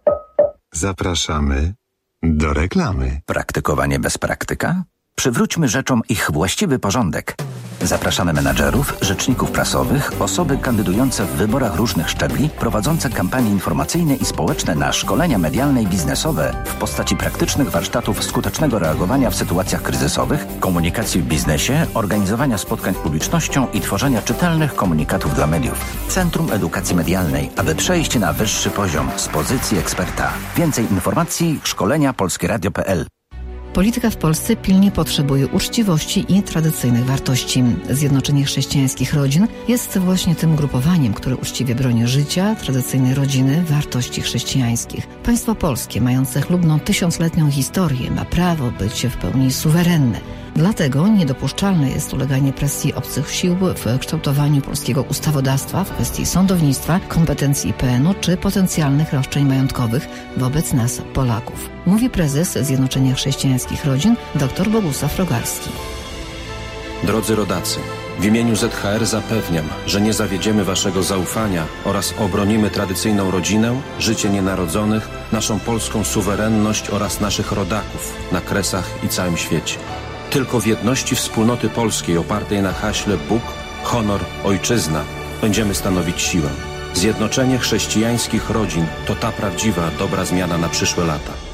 Zapraszamy do reklamy. Praktykowanie bez praktyka? Przywróćmy rzeczom ich właściwy porządek. Zapraszamy menadżerów, rzeczników prasowych, osoby kandydujące w wyborach różnych szczebli, prowadzące kampanie informacyjne i społeczne na szkolenia medialne i biznesowe w postaci praktycznych warsztatów skutecznego reagowania w sytuacjach kryzysowych, komunikacji w biznesie, organizowania spotkań z publicznością i tworzenia czytelnych komunikatów dla mediów. Centrum Edukacji Medialnej, aby przejść na wyższy poziom z pozycji eksperta. Więcej informacji szkolenia polskieradio kropka p l. Polityka w Polsce pilnie potrzebuje uczciwości i tradycyjnych wartości. Zjednoczenie Chrześcijańskich Rodzin jest właśnie tym ugrupowaniem, które uczciwie broni życia, tradycyjnej rodziny, wartości chrześcijańskich. Państwo polskie, mające chlubną tysiącletnią historię, ma prawo być w pełni suwerenne. Dlatego niedopuszczalne jest uleganie presji obcych sił w kształtowaniu polskiego ustawodawstwa w kwestii sądownictwa, kompetencji I P N u czy potencjalnych roszczeń majątkowych wobec nas, Polaków. Mówi prezes Zjednoczenia Chrześcijańskich Rodzin dr Bogusław Rogalski. Drodzy rodacy, w imieniu Z H R zapewniam, że nie zawiedziemy waszego zaufania oraz obronimy tradycyjną rodzinę, życie nienarodzonych, naszą polską suwerenność oraz naszych rodaków na Kresach i całym świecie. Tylko w jedności wspólnoty polskiej opartej na haśle Bóg, honor, ojczyzna będziemy stanowić siłę. Zjednoczenie chrześcijańskich rodzin to ta prawdziwa, dobra zmiana na przyszłe lata.